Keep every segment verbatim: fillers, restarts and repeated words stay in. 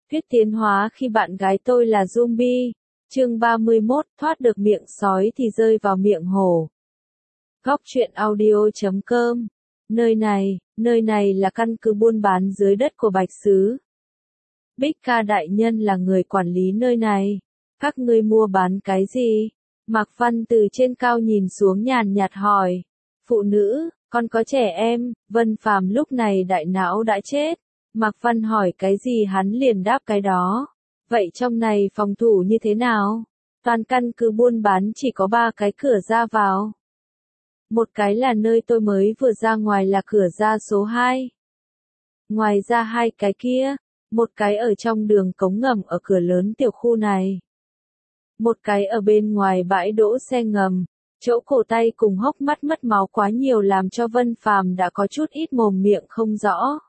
Thuyết tiến hóa khi bạn gái tôi là zombie. Chương ba mươi mốt, thoát được miệng sói thì rơi vào miệng hổ. Góc truyện audio chấm com. Nơi này, nơi này là căn cứ buôn bán dưới đất của Bạch Sứ. Bích Ca đại nhân là người quản lý nơi này. Các ngươi mua bán cái gì? Mạc Văn từ trên cao nhìn xuống nhàn nhạt hỏi. Phụ nữ, còn có trẻ em. Vân Phàm lúc này đại não đã chết. Mạc Văn hỏi cái gì hắn liền đáp cái đó. Vậy trong này phòng thủ như thế nào? Toàn căn cứ buôn bán chỉ có ba cái cửa ra vào. Một cái là nơi tôi mới vừa ra ngoài là cửa ra số hai. Ngoài ra hai cái kia, một cái ở trong đường cống ngầm ở cửa lớn tiểu khu này. Một cái ở bên ngoài bãi đỗ xe ngầm, chỗ cổ tay cùng hốc mắt mất máu quá nhiều làm cho Vân Phàm đã có chút ít mồm miệng không rõ.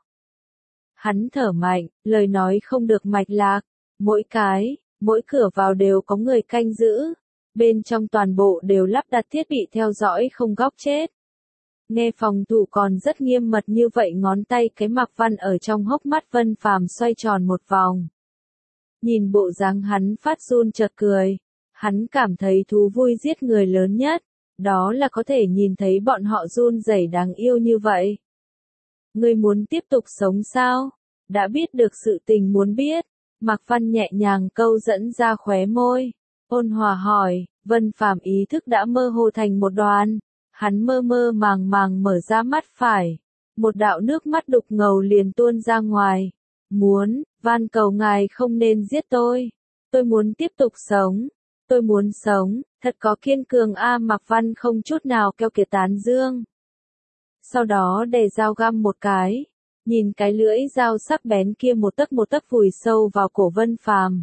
Hắn thở mạnh, lời nói không được mạch lạc, mỗi cái, mỗi cửa vào đều có người canh giữ, bên trong toàn bộ đều lắp đặt thiết bị theo dõi không góc chết. Nghe phòng thủ còn rất nghiêm mật như vậy, ngón tay cái Mạc Văn ở trong hốc mắt Vân Phàm xoay tròn một vòng. Nhìn bộ dáng hắn phát run chợt cười, hắn cảm thấy thú vui giết người lớn nhất, đó là có thể nhìn thấy bọn họ run rẩy đáng yêu như vậy. Ngươi muốn tiếp tục sống sao? Đã biết được sự tình muốn biết. Mạc Văn nhẹ nhàng câu dẫn ra khóe môi. Ôn hòa hỏi, Vân Phàm ý thức đã mơ hồ thành một đoàn. Hắn mơ mơ màng màng mở ra mắt phải. Một đạo nước mắt đục ngầu liền tuôn ra ngoài. Muốn, van cầu ngài không nên giết tôi. Tôi muốn tiếp tục sống. Tôi muốn sống, thật có kiên cường a. Mạc Văn không chút nào keo kiệt tán dương. Sau đó đè dao găm một cái, nhìn cái lưỡi dao sắc bén kia một tấc một tấc vùi sâu vào cổ Vân Phàm.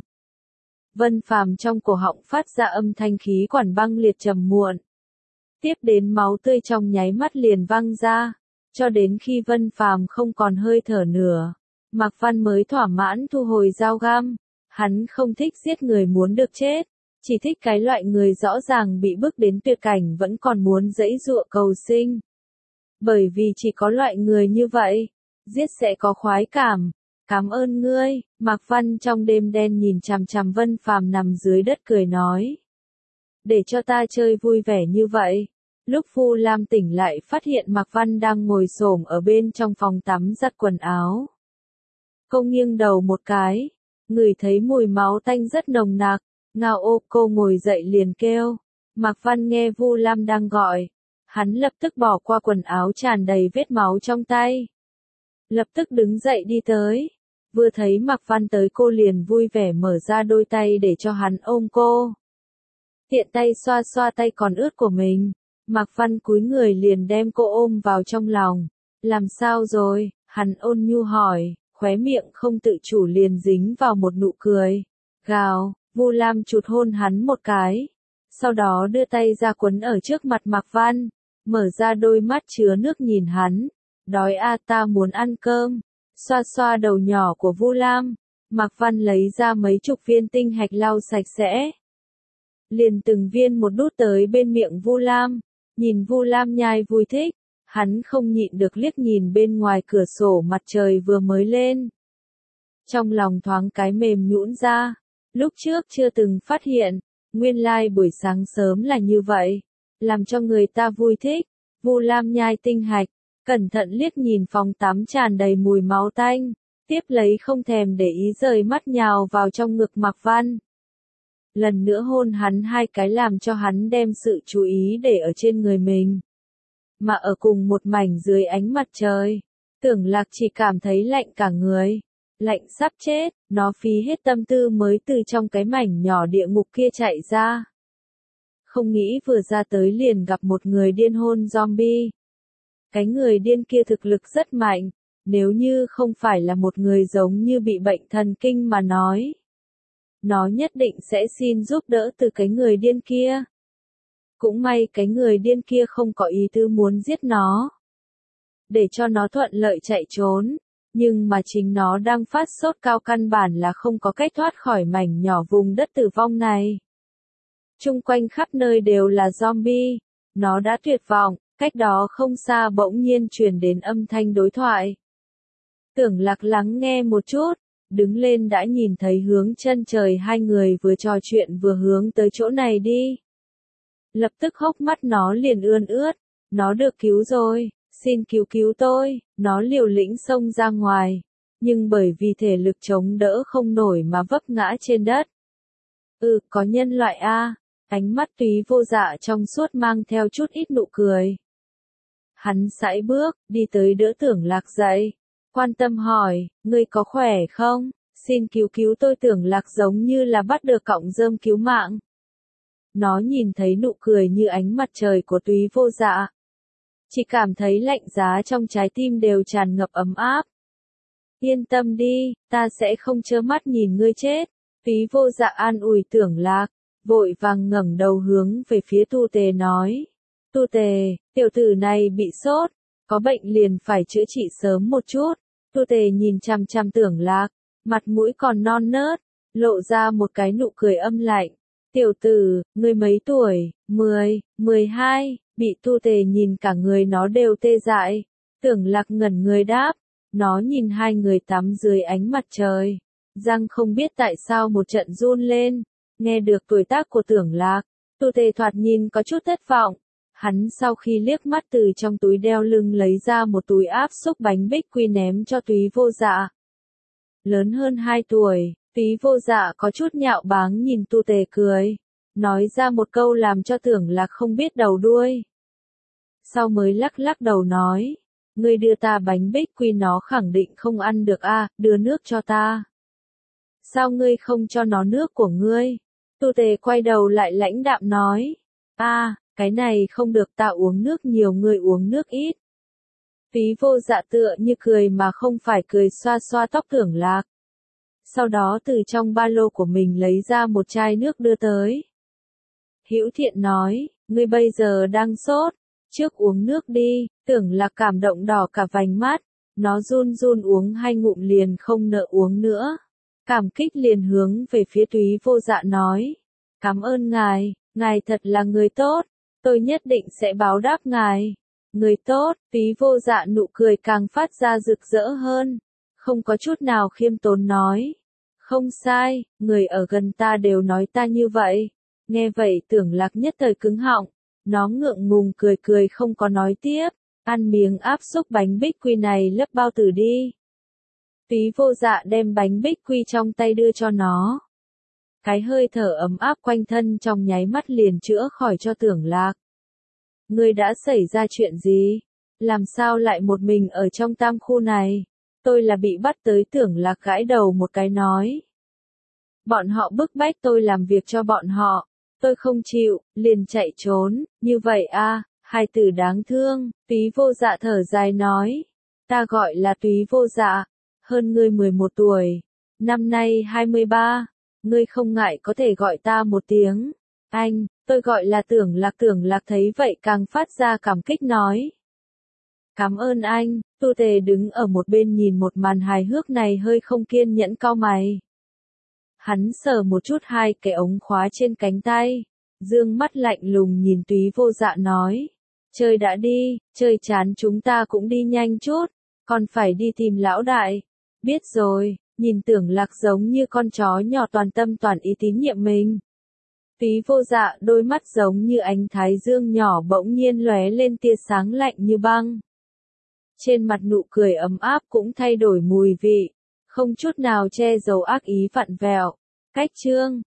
Vân Phàm trong cổ họng phát ra âm thanh khí quản băng liệt trầm muộn. Tiếp đến máu tươi trong nháy mắt liền văng ra, cho đến khi Vân Phàm không còn hơi thở nữa, Mạc Văn mới thỏa mãn thu hồi dao găm. Hắn không thích giết người muốn được chết, chỉ thích cái loại người rõ ràng bị bức đến tuyệt cảnh vẫn còn muốn giãy giụa cầu sinh. Bởi vì chỉ có loại người như vậy, giết sẽ có khoái cảm. Cảm ơn ngươi. Mạc Văn trong đêm đen nhìn chằm chằm Vân Phàm nằm dưới đất cười nói. Để cho ta chơi vui vẻ như vậy. Lúc Vu Lam tỉnh lại phát hiện Mạc Văn đang ngồi xổm ở bên trong phòng tắm giặt quần áo. Cô nghiêng đầu một cái, ngửi thấy mùi máu tanh rất nồng nặc. Ngao ô, cô ngồi dậy liền kêu. Mạc Văn nghe Vu Lam đang gọi. Hắn lập tức bỏ qua quần áo tràn đầy vết máu trong tay. Lập tức đứng dậy đi tới. Vừa thấy Mạc Văn tới cô liền vui vẻ mở ra đôi tay để cho hắn ôm cô. Tiện tay xoa xoa tay còn ướt của mình. Mạc Văn cúi người liền đem cô ôm vào trong lòng. Làm sao rồi? Hắn ôn nhu hỏi, khóe miệng không tự chủ liền dính vào một nụ cười. Gào, Vu Lam chụt hôn hắn một cái. Sau đó đưa tay ra quấn ở trước mặt Mạc Văn. Mở ra đôi mắt chứa nước nhìn hắn. Đói a, ta muốn ăn cơm. Xoa xoa đầu nhỏ của Vu Lam. Mạc Văn lấy ra mấy chục viên tinh hạch lau sạch sẽ. Liền từng viên một đút tới bên miệng Vu Lam. Nhìn Vu Lam nhai vui thích. Hắn không nhịn được liếc nhìn bên ngoài cửa sổ mặt trời vừa mới lên. Trong lòng thoáng cái mềm nhũn ra. Lúc trước chưa từng phát hiện. Nguyên lai buổi sáng sớm là như vậy. Làm cho người ta vui thích. Vu Lam nhai tinh hạch, cẩn thận liếc nhìn phòng tắm tràn đầy mùi máu tanh, tiếp lấy không thèm để ý rời mắt nhào vào trong ngực Mạc Văn. Lần nữa hôn hắn hai cái làm cho hắn đem sự chú ý để ở trên người mình. Mà ở cùng một mảnh dưới ánh mặt trời, Tưởng Lạc chỉ cảm thấy lạnh cả người. Lạnh sắp chết, nó phí hết tâm tư mới từ trong cái mảnh nhỏ địa ngục kia chạy ra. Không nghĩ vừa ra tới liền gặp một người điên hôn zombie. Cái người điên kia thực lực rất mạnh, nếu như không phải là một người giống như bị bệnh thần kinh mà nói. Nó nhất định sẽ xin giúp đỡ từ cái người điên kia. Cũng may cái người điên kia không có ý tư muốn giết nó. Để cho nó thuận lợi chạy trốn, nhưng mà chính nó đang phát sốt cao căn bản là không có cách thoát khỏi mảnh nhỏ vùng đất tử vong này. Chung quanh khắp nơi đều là zombie, nó đã tuyệt vọng, cách đó không xa bỗng nhiên truyền đến âm thanh đối thoại. Tưởng Lạc lắng nghe một chút, đứng lên đã nhìn thấy hướng chân trời hai người vừa trò chuyện vừa hướng tới chỗ này đi. Lập tức hốc mắt nó liền ươn ướt, nó được cứu rồi, xin cứu cứu tôi, nó liều lĩnh xông ra ngoài, nhưng bởi vì thể lực chống đỡ không nổi mà vấp ngã trên đất. Ừ, có nhân loại a, ánh mắt Túy Vô Dạ trong suốt mang theo chút ít nụ cười. Hắn sải bước, đi tới đỡ Tưởng Lạc dậy, quan tâm hỏi, ngươi có khỏe không? Xin cứu cứu tôi. Tưởng Lạc giống như là bắt được cọng rơm cứu mạng. Nó nhìn thấy nụ cười như ánh mặt trời của Túy Vô Dạ, chỉ cảm thấy lạnh giá trong trái tim đều tràn ngập ấm áp. Yên tâm đi, ta sẽ không trơ mắt nhìn ngươi chết. Túy Vô Dạ an ủi Tưởng Lạc, vội vàng ngẩng đầu hướng về phía Tu Tề nói. Tu Tề, tiểu tử này bị sốt, có bệnh liền phải chữa trị sớm một chút. Tu Tề nhìn chằm chằm Tưởng Lạc, mặt mũi còn non nớt, lộ ra một cái nụ cười âm lạnh. Tiểu tử, ngươi mấy tuổi? Mười, mười hai, bị Tu Tề nhìn cả người nó đều tê dại. Tưởng Lạc ngẩn người đáp, nó nhìn hai người tắm dưới ánh mặt trời. Răng không biết tại sao một trận run lên, nghe được tuổi tác của Tưởng Lạc, Tu Tề thoạt nhìn có chút thất vọng. Hắn sau khi liếc mắt từ trong túi đeo lưng lấy ra một túi áp xúc bánh bích quy ném cho Túy Vô Dạ. Lớn hơn hai tuổi, Túy Vô Dạ có chút nhạo báng nhìn Tu Tề cười, nói ra một câu làm cho Tưởng Lạc không biết đầu đuôi. Sau mới lắc lắc đầu nói, ngươi đưa ta bánh bích quy nó khẳng định không ăn được a, đưa nước cho ta. Sao ngươi không cho nó nước của ngươi? Tu Tề quay đầu lại lãnh đạm nói, a, cái này không được, ta uống nước nhiều ngươi uống nước ít. Túy Vô Dạ tựa như cười mà không phải cười xoa xoa tóc Tưởng Lạc. Sau đó từ trong ba lô của mình lấy ra một chai nước đưa tới. Hữu Thiện nói, ngươi bây giờ đang sốt, trước uống nước đi. Tưởng Lạc cảm động đỏ cả vành mắt, nó run run uống hai ngụm liền không nỡ uống nữa. Cảm kích liền hướng về phía Túy Vô Dạ nói, cảm ơn ngài, ngài thật là người tốt, tôi nhất định sẽ báo đáp ngài. Người tốt. Túy Vô Dạ nụ cười càng phát ra rực rỡ hơn, không có chút nào khiêm tốn nói, không sai, người ở gần ta đều nói ta như vậy. Nghe vậy Tưởng Lạc nhất thời cứng họng, nó ngượng ngùng cười cười không có nói tiếp, ăn miếng áp xúc bánh bích quy này lấp bao tử đi. Túy Vô Dạ đem bánh bích quy trong tay đưa cho nó. Cái hơi thở ấm áp quanh thân trong nháy mắt liền chữa khỏi cho Tưởng Lạc. Ngươi đã xảy ra chuyện gì? Làm sao lại một mình ở trong tam khu này? Tôi là bị bắt tới. Tưởng Lạc gãi đầu một cái nói. Bọn họ bức bách tôi làm việc cho bọn họ. Tôi không chịu, liền chạy trốn, như vậy a, hai từ đáng thương. Túy Vô Dạ thở dài nói. Ta gọi là Túy Vô Dạ, hơn ngươi mười một tuổi, năm nay hai mươi ba, ngươi không ngại có thể gọi ta một tiếng. Anh, tôi gọi là Tưởng Lạc. Tưởng Lạc thấy vậy càng phát ra cảm kích nói. Cảm ơn anh. Tu Tề đứng ở một bên nhìn một màn hài hước này hơi không kiên nhẫn cau mày. Hắn sờ một chút hai cái ống khóa trên cánh tay, dương mắt lạnh lùng nhìn Túy Vô Dạ nói. Chơi đã đi, chơi chán chúng ta cũng đi nhanh chút, còn phải đi tìm lão đại. Biết rồi. Nhìn Tưởng Lạc giống như con chó nhỏ toàn tâm toàn ý tín nhiệm mình. Túy Vô Dạ đôi mắt giống như ánh thái dương nhỏ bỗng nhiên lóe lên tia sáng lạnh như băng. Trên mặt nụ cười ấm áp cũng thay đổi mùi vị, không chút nào che giấu ác ý vặn vẹo. Cách chương